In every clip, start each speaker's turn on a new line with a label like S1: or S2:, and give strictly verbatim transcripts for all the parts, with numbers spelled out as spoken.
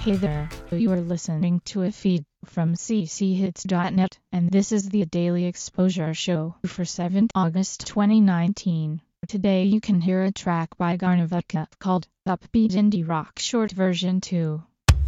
S1: Hey there, you are listening to a feed from c c hits dot net, and this is the Daily Exposure Show for seventh of August twenty nineteen. Today you can hear a track by Garnavodka called Upbeat Indie Rock Short Version two.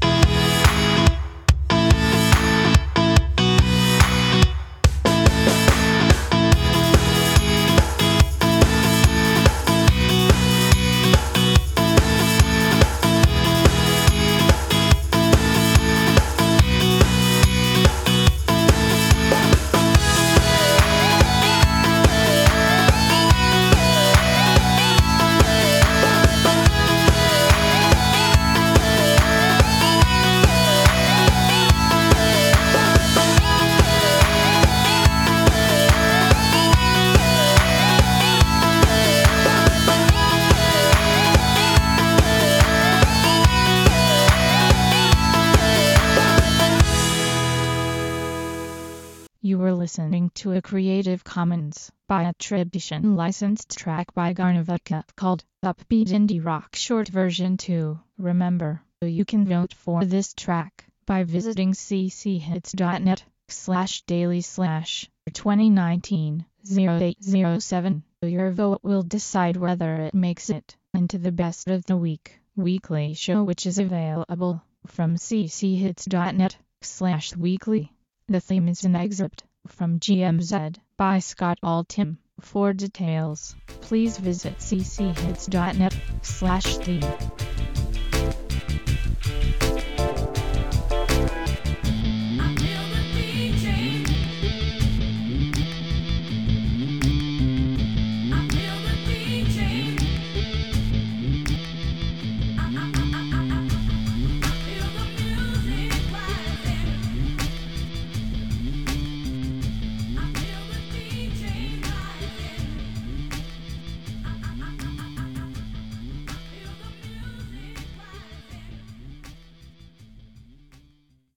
S1: You were listening to a Creative Commons by Attribution licensed track by Garnavodka called Upbeat Indie Rock Short Version two. Remember, you can vote for this track by visiting c c hits dot net slash daily slash twenty nineteen oh eight oh seven. Your vote will decide whether it makes it into the Best of the Week weekly show, which is available from c c hits dot net slash weekly. The theme is an excerpt from G M Z by Scott Altham. For details, please visit c c hits dot net slash theme.